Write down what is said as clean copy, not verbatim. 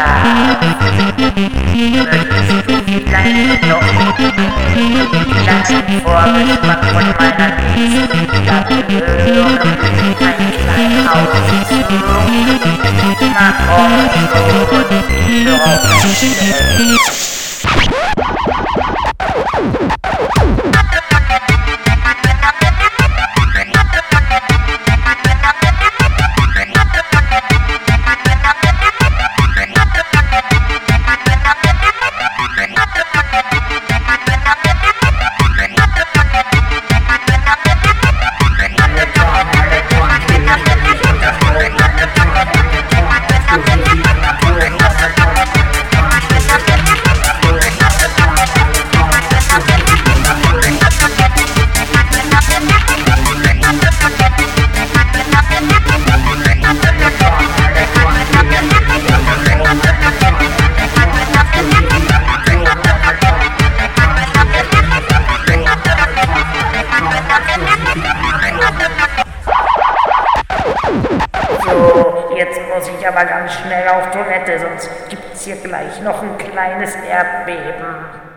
Möchtest du vielleicht noch einen kleinen Vorgeschmack von meiner nächsten Platte hören? Ein kleiner Auszug. Na komm schon, ich hoffe nicht. Jetzt muss ich aber ganz schnell auf Toilette, sonst gibt's hier gleich noch ein kleines Erdbeben.